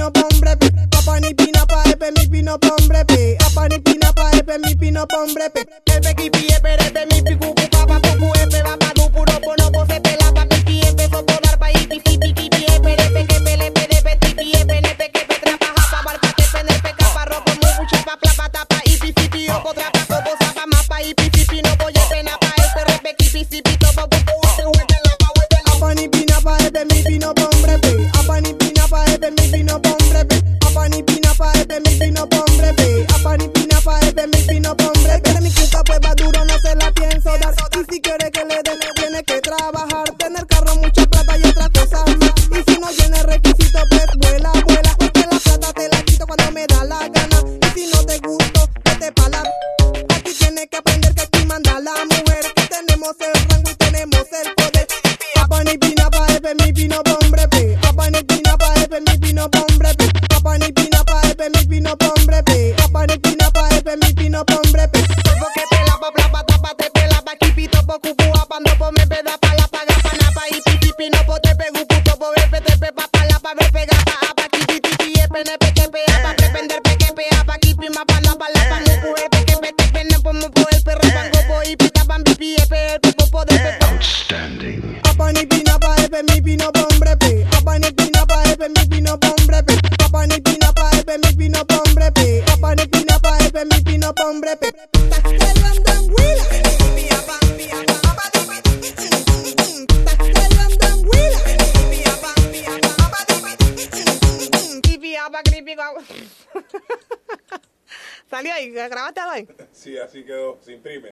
pino pombre pe. Apa ni pina pa epe mi pino pombre pe. Apa ni pina pa epe mi pino pombre pe. Epe kipi epe repe mi piku papa puku epe va pa du puro pono po se pela pa pipi epe so podar pa ipi sipi kipi epe repe que pele pele pe tipi epe nepe que pe trabaja pa bar pa te pene pe capa ropo mu mucha pa plapa tapa ipi sipi o podra pa cobo sapa mapa ipi sipi no voy a pena pa epe repe kipi sipi tobo buku se huete la pa huete la. Apa ni pina pa epe mi pino pombre pe. Apa ni pina pa epe mi pino pombre pe. Apa ni pina pa epe mi pino pombre pe. Apa ni pina pa epe mi pino pombre pe. Mi cuca pues va duro, no se la pienso dar. Y si quiere que le den, tiene que trabajar. Tener carro, mucha plata y otras cosas más. Y si no tiene requisitos, pues vuela, vuela. Porque la plata te la quito cuando me da la gana. Y si no te gusto, vete pa' la... Aquí tienes que aprender que aquí manda la mujer. Que tenemos el rango y tenemos el poder. Apa ni pina pa epe mi pino pombre pe. Apa ni pina pa epe mi pino pombre pe. Apa ni pina pa epe mi pino pombre pe. Apa ni pina pa epe mi pino pombre pe. Todo que pela pa plapa tapa te pela pa kipito po kuku apando po me peda pa la paga pa napa y pipi pino po te pegu puto po epe te pe pa la pa me pega pa apa kipi tipi epe nepe que pe apa prepender pe que pe apa kipi ma pa la pa muku epe que pe te pene po mo po el perro pango po y pita pan pipi epe el po de pe. Outstanding. Apa ni pina pa epe mi pino pombre pe. Apa ni pina pa epe mi pino pombre pe. Apa ni pina pa epe mi pino pombre pe. Apa ni pina pa epe mi pino pombre pe. Salió ahí, grabaste ahí. Sí, así quedó, se imprime.